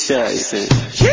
Scheiße.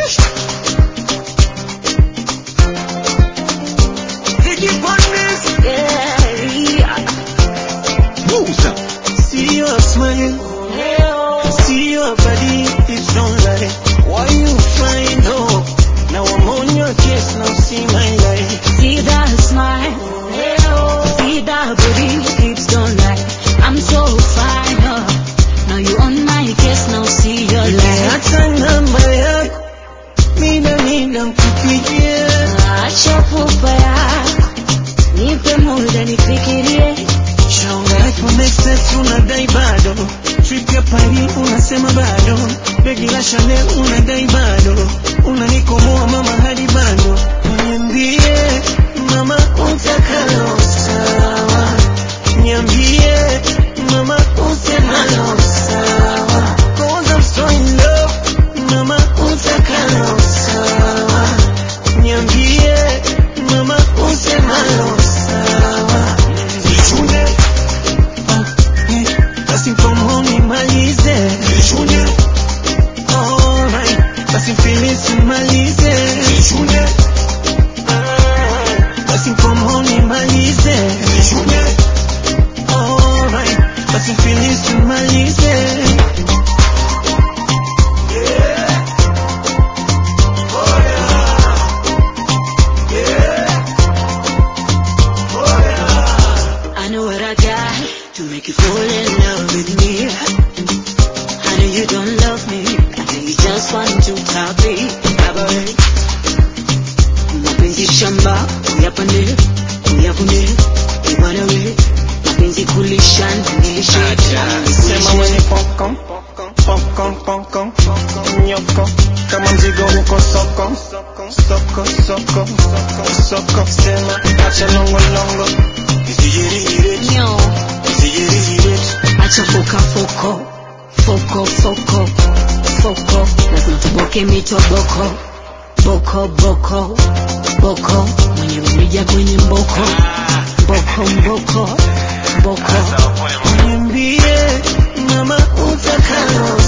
See your smile, see your body, it's alright. Why you find hope? Now I'm on your case, now see my life. See that smile, see that body, hips don't lie. I'm so fine, now you on my case, now see your life. Hata namba yako, mina mkupigia. Acha pupa yako, nipe muda nifikirie. Shaunga iPhone XS unadai bado. Trip ya Paris unasema bado. Begi la Chanel unadai bado. Unanikomoa mama hadi bado. Niambie mama utakalo sawa. Niambie mama usemalo sawa. 'Cause I'm so in love. Mama utakalo sawa. Niambie mama usemalo sawa. Nichune basi from home nimalize. Nichune alright basi finish nimalize. Nichune basi from home nimalize. Nichune alright basi finish nimalize. I know what I got to make you fall in love with me. I know you don't love me, I know you just want to copy. Mapenzi shamba, uyapande, uyavune, iwanawe. Mapenzi kulisha, nilishe. Sema mwenye popcorn, nyoko kama mzigo uko soko. Sema acha longo Nyo, acha foko. Lazima tuboke mito boko. Mwenye mrija kwenye mboko. Niambie mama utakalo